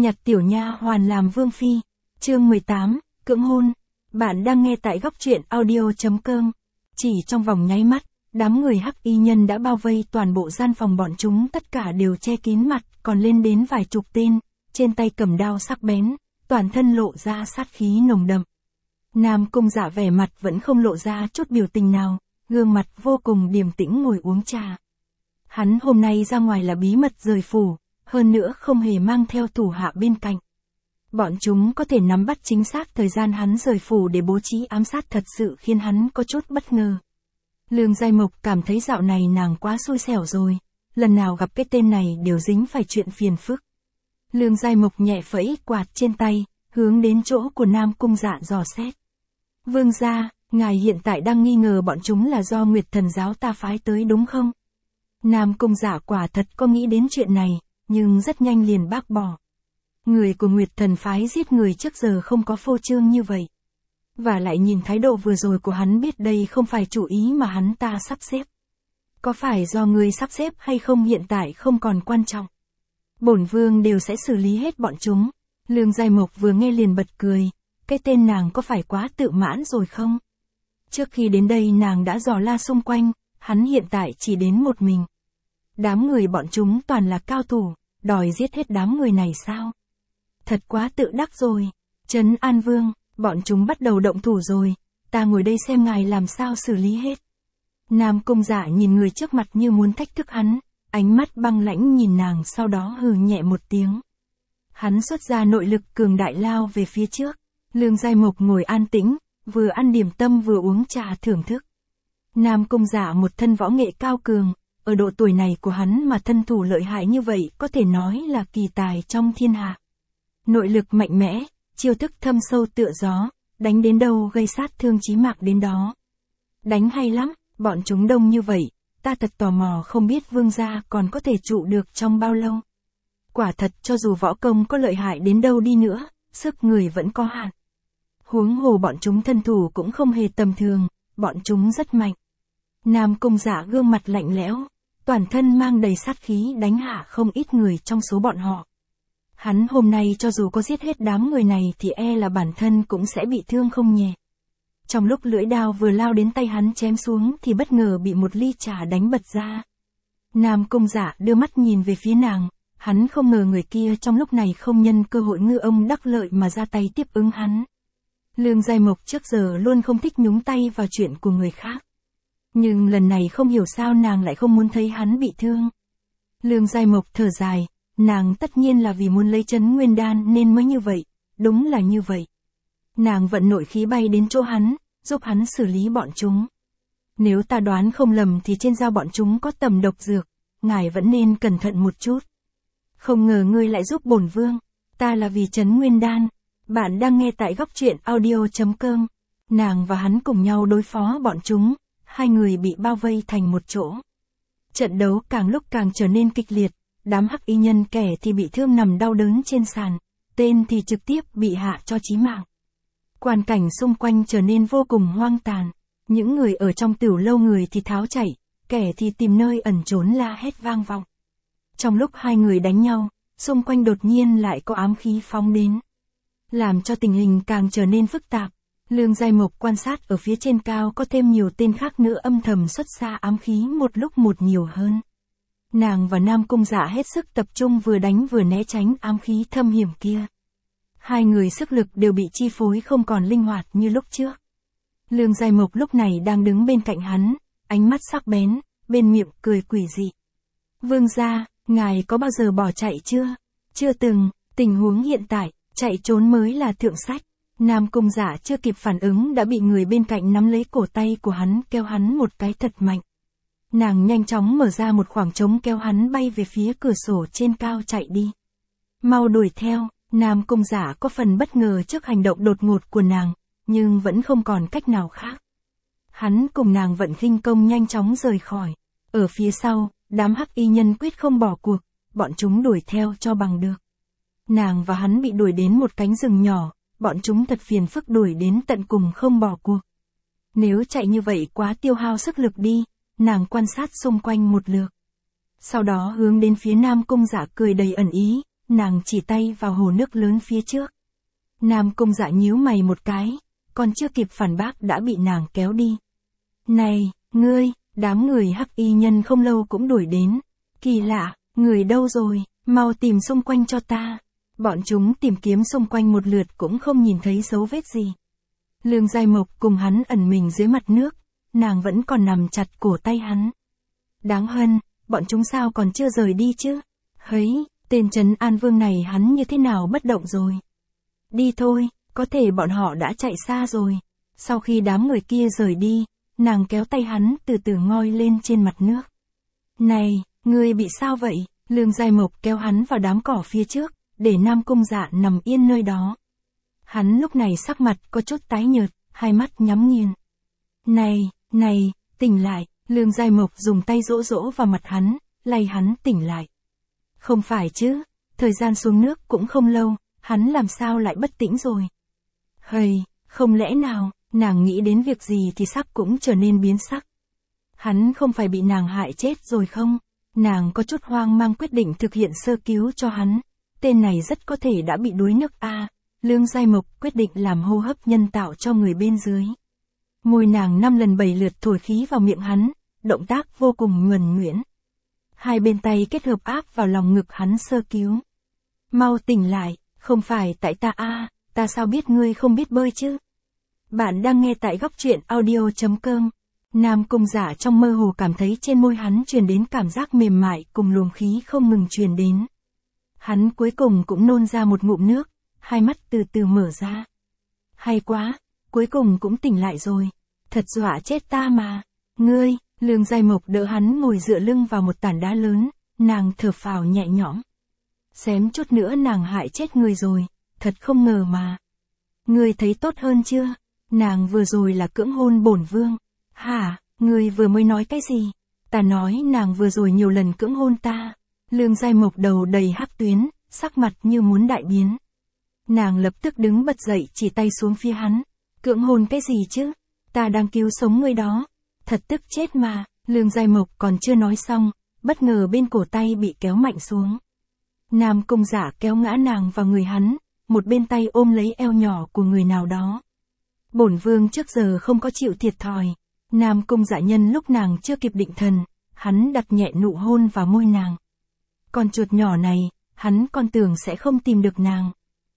Nhặt tiểu nha hoàn làm vương phi. Chương 18, cưỡng hôn. Bạn đang nghe tại góc truyện audio.com. Chỉ trong vòng nháy mắt, đám người hắc y nhân đã bao vây toàn bộ gian phòng bọn chúng, tất cả đều che kín mặt, còn lên đến vài chục tên, trên tay cầm đao sắc bén, toàn thân lộ ra sát khí nồng đậm. Nam Cung Dạ vẻ mặt vẫn không lộ ra chút biểu tình nào, gương mặt vô cùng điềm tĩnh ngồi uống trà. Hắn hôm nay ra ngoài là bí mật rời phủ, hơn nữa không hề mang theo thủ hạ bên cạnh. Bọn chúng có thể nắm bắt chính xác thời gian hắn rời phủ để bố trí ám sát, thật sự khiến hắn có chút bất ngờ. Lương Giai Mộc cảm thấy dạo này nàng quá xui xẻo rồi, lần nào gặp cái tên này đều dính phải chuyện phiền phức. Lương Giai Mộc nhẹ phẩy quạt trên tay, hướng đến chỗ của Nam Cung Dạ dò xét. Vương gia, ngài hiện tại đang nghi ngờ bọn chúng là do Nguyệt Thần giáo ta phái tới đúng không? Nam Cung Dạ quả thật có nghĩ đến chuyện này, nhưng rất nhanh liền bác bỏ. Người của Nguyệt Thần phái giết người trước giờ không có phô trương như vậy. Và lại nhìn thái độ vừa rồi của hắn biết đây không phải chủ ý mà hắn ta sắp xếp. Có phải do người sắp xếp hay không hiện tại không còn quan trọng. Bổn vương đều sẽ xử lý hết bọn chúng. Lương Giai Mộc vừa nghe liền bật cười. Cái tên nàng có phải quá tự mãn rồi không? Trước khi đến đây nàng đã dò la xung quanh, hắn hiện tại chỉ đến một mình. Đám người bọn chúng toàn là cao thủ, đòi giết hết đám người này sao? Thật quá tự đắc rồi. Trấn An Vương, bọn chúng bắt đầu động thủ rồi, ta ngồi đây xem ngài làm sao xử lý hết. Nam Cung Dạ nhìn người trước mặt như muốn thách thức hắn, ánh mắt băng lãnh nhìn nàng, sau đó hừ nhẹ một tiếng. Hắn xuất ra nội lực cường đại lao về phía trước. Lương Giai Mộc ngồi an tĩnh, vừa ăn điểm tâm vừa uống trà thưởng thức. Nam Cung Dạ một thân võ nghệ cao cường, ở độ tuổi này của hắn mà thân thủ lợi hại như vậy có thể nói là kỳ tài trong thiên hạ. Nội lực mạnh mẽ, chiêu thức thâm sâu tựa gió, đánh đến đâu gây sát thương chí mạng đến đó. Đánh hay lắm, bọn chúng đông như vậy, ta thật tò mò không biết vương gia còn có thể trụ được trong bao lâu. Quả thật cho dù võ công có lợi hại đến đâu đi nữa, sức người vẫn có hạn. Huống hồ bọn chúng thân thủ cũng không hề tầm thường, bọn chúng rất mạnh. Nam Cung Dạ gương mặt lạnh lẽo, toàn thân mang đầy sát khí đánh hạ không ít người trong số bọn họ. Hắn hôm nay cho dù có giết hết đám người này thì e là bản thân cũng sẽ bị thương không nhẹ. Trong lúc lưỡi đao vừa lao đến tay hắn chém xuống thì bất ngờ bị một ly trà đánh bật ra. Nam Cung Dạ đưa mắt nhìn về phía nàng, hắn không ngờ người kia trong lúc này không nhân cơ hội ngư ông đắc lợi mà ra tay tiếp ứng hắn. Lương Giai Mộc trước giờ luôn không thích nhúng tay vào chuyện của người khác. Nhưng lần này không hiểu sao nàng lại không muốn thấy hắn bị thương. Lương Giai Mộc thở dài, nàng tất nhiên là vì muốn lấy Trấn Nguyên Đan nên mới như vậy, đúng là như vậy. Nàng vận nội khí bay đến chỗ hắn, giúp hắn xử lý bọn chúng. Nếu ta đoán không lầm thì trên dao bọn chúng có tầm độc dược, ngài vẫn nên cẩn thận một chút. Không ngờ ngươi lại giúp bổn vương, ta là vì Trấn Nguyên Đan. Bạn đang nghe tại góc truyện audio.com. Nàng và hắn cùng nhau đối phó bọn chúng, hai người bị bao vây thành một chỗ. Trận đấu càng lúc càng trở nên kịch liệt, đám hắc y nhân kẻ thì bị thương nằm đau đớn trên sàn, tên thì trực tiếp bị hạ cho chí mạng. Quan cảnh xung quanh trở nên vô cùng hoang tàn, những người ở trong tiểu lâu người thì tháo chạy, kẻ thì tìm nơi ẩn trốn la hét vang vọng. Trong lúc hai người đánh nhau, xung quanh đột nhiên lại có ám khí phóng đến, làm cho tình hình càng trở nên phức tạp. Lương Giai Mộc quan sát ở phía trên cao có thêm nhiều tên khác nữa âm thầm xuất ra ám khí một lúc một nhiều hơn. Nàng và Nam Cung Dạ hết sức tập trung vừa đánh vừa né tránh ám khí thâm hiểm kia. Hai người sức lực đều bị chi phối không còn linh hoạt như lúc trước. Lương Giai Mộc lúc này đang đứng bên cạnh hắn, ánh mắt sắc bén, bên miệng cười quỷ dị. Vương gia, ngài có bao giờ bỏ chạy chưa? Chưa từng, tình huống hiện tại, chạy trốn mới là thượng sách. Nam Cung Dạ chưa kịp phản ứng đã bị người bên cạnh nắm lấy cổ tay của hắn kéo hắn một cái thật mạnh. Nàng nhanh chóng mở ra một khoảng trống kéo hắn bay về phía cửa sổ trên cao chạy đi. Mau đuổi theo, Nam Cung Dạ có phần bất ngờ trước hành động đột ngột của nàng, nhưng vẫn không còn cách nào khác. Hắn cùng nàng vận khinh công nhanh chóng rời khỏi. Ở phía sau, đám hắc y nhân quyết không bỏ cuộc, bọn chúng đuổi theo cho bằng được. Nàng và hắn bị đuổi đến một cánh rừng nhỏ, bọn chúng thật phiền phức đuổi đến tận cùng không bỏ cuộc. Nếu chạy như vậy quá tiêu hao sức lực đi, nàng quan sát xung quanh một lượt. Sau đó hướng đến phía Nam Cung Dạ cười đầy ẩn ý, nàng chỉ tay vào hồ nước lớn phía trước. Nam Cung Dạ nhíu mày một cái, còn chưa kịp phản bác đã bị nàng kéo đi. Này, ngươi, đám người hắc y nhân không lâu cũng đuổi đến. Kỳ lạ, người đâu rồi, mau tìm xung quanh cho ta. Bọn chúng tìm kiếm xung quanh một lượt cũng không nhìn thấy dấu vết gì. Lương Giai Mộc cùng hắn ẩn mình dưới mặt nước, nàng vẫn còn nằm chặt cổ tay hắn. Đáng hân, bọn chúng sao còn chưa rời đi chứ? Hấy, tên Trấn An Vương này hắn như thế nào bất động rồi? Đi thôi, có thể bọn họ đã chạy xa rồi. Sau khi đám người kia rời đi, nàng kéo tay hắn từ từ ngoi lên trên mặt nước. Này, ngươi bị sao vậy? Lương Giai Mộc kéo hắn vào đám cỏ phía trước, để Nam Cung Dạ nằm yên nơi đó. Hắn lúc này sắc mặt có chút tái nhợt, hai mắt nhắm nghiền. Này, tỉnh lại, Lương Giai Mộc dùng tay dỗ dỗ vào mặt hắn, lay hắn tỉnh lại. Không phải chứ, thời gian xuống nước cũng không lâu, hắn làm sao lại bất tỉnh rồi? Hây, không lẽ nào, nàng nghĩ đến việc gì thì sắc cũng trở nên biến sắc. Hắn không phải bị nàng hại chết rồi không? Nàng có chút hoang mang quyết định thực hiện sơ cứu cho hắn. Tên này rất có thể đã bị đuối nước a. Lương Giai Mộc quyết định làm hô hấp nhân tạo cho người bên dưới. Môi nàng 5 lần 7 lượt thổi khí vào miệng hắn, động tác vô cùng nhuần nhuyễn. Hai bên tay kết hợp áp vào lòng ngực hắn sơ cứu. Mau tỉnh lại, không phải tại ta a, ta sao biết ngươi không biết bơi chứ? Bạn đang nghe tại góc truyện audio.com. Nam Cung Dạ trong mơ hồ cảm thấy trên môi hắn truyền đến cảm giác mềm mại cùng luồng khí không ngừng truyền đến. Hắn cuối cùng cũng nôn ra một ngụm nước, hai mắt từ từ mở ra. Hay quá, cuối cùng cũng tỉnh lại rồi. Thật dọa chết ta mà. Ngươi, Lương Giai Mộc đỡ hắn ngồi dựa lưng vào một tảng đá lớn, nàng thở phào nhẹ nhõm. Xém chút nữa nàng hại chết người rồi, thật không ngờ mà. Ngươi thấy tốt hơn chưa? Nàng vừa rồi là cưỡng hôn bổn vương. Hả, ngươi vừa mới nói cái gì? Ta nói nàng vừa rồi nhiều lần cưỡng hôn ta. Lương Giai Mộc đầu đầy hắc tuyến, sắc mặt như muốn đại biến. Nàng lập tức đứng bật dậy chỉ tay xuống phía hắn. Cưỡng hôn cái gì chứ? Ta đang cứu sống ngươi đó. Thật tức chết mà. Lương Giai Mộc còn chưa nói xong, bất ngờ bên cổ tay bị kéo mạnh xuống. Nam Cung Dạ kéo ngã nàng vào người hắn, một bên tay ôm lấy eo nhỏ của người nào đó. Bổn vương trước giờ không có chịu thiệt thòi. Nam Cung Dạ nhân lúc nàng chưa kịp định thần, hắn đặt nhẹ nụ hôn vào môi nàng. Con chuột nhỏ này, hắn còn tưởng sẽ không tìm được nàng.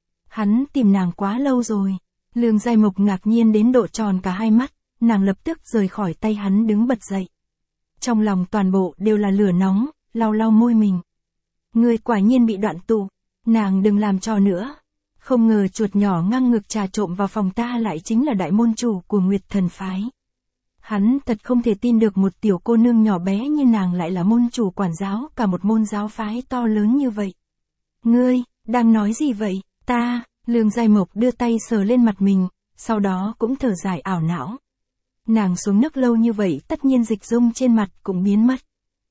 Hắn tìm nàng quá lâu rồi. Lương Giai Mộc ngạc nhiên đến độ tròn cả hai mắt, nàng lập tức rời khỏi tay hắn đứng bật dậy. Trong lòng toàn bộ đều là lửa nóng, lau lau môi mình. Ngươi quả nhiên bị đoạn tụ, nàng đừng làm trò nữa. Không ngờ chuột nhỏ ngang ngực trà trộm vào phòng ta lại chính là đại môn chủ của Nguyệt Thần Phái. Hắn thật không thể tin được một tiểu cô nương nhỏ bé như nàng lại là môn chủ quản giáo cả một môn giáo phái to lớn như vậy. Ngươi, đang nói gì vậy? Lương Giai Mộc đưa tay sờ lên mặt mình, sau đó cũng thở dài ảo não. Nàng xuống nước lâu như vậy tất nhiên dịch dung trên mặt cũng biến mất.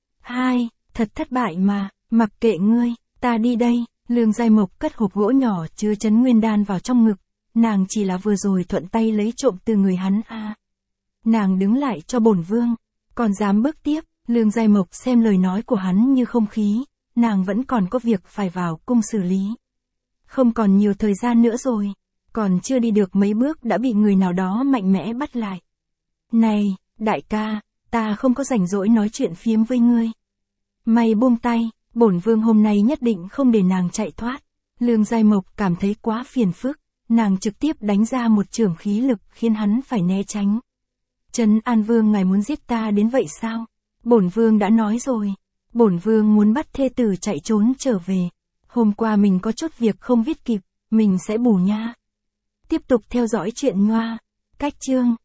Thật thất bại mà, mặc kệ ngươi, ta đi đây. Lương Giai Mộc cất hộp gỗ nhỏ chứa Trấn Nguyên Đan vào trong ngực, nàng chỉ là vừa rồi thuận tay lấy trộm từ người hắn a. Nàng đứng lại cho bổn vương, còn dám bước tiếp. Lương Giai Mộc xem lời nói của hắn như không khí, nàng vẫn còn có việc phải vào cung xử lý. Không còn nhiều thời gian nữa rồi, còn chưa đi được mấy bước đã bị người nào đó mạnh mẽ bắt lại. Này, đại ca, ta không có rảnh rỗi nói chuyện phiếm với ngươi. Mày buông tay, bổn vương hôm nay nhất định không để nàng chạy thoát. Lương Giai Mộc cảm thấy quá phiền phức, nàng trực tiếp đánh ra một chưởng khí lực khiến hắn phải né tránh. Trấn An Vương ngài muốn giết ta đến vậy sao? Bổn vương đã nói rồi, bổn vương muốn bắt thê tử chạy trốn trở về. Hôm qua mình có chút việc không viết kịp, mình sẽ bù nha. Tiếp tục theo dõi chuyện Nhoa. Cách chương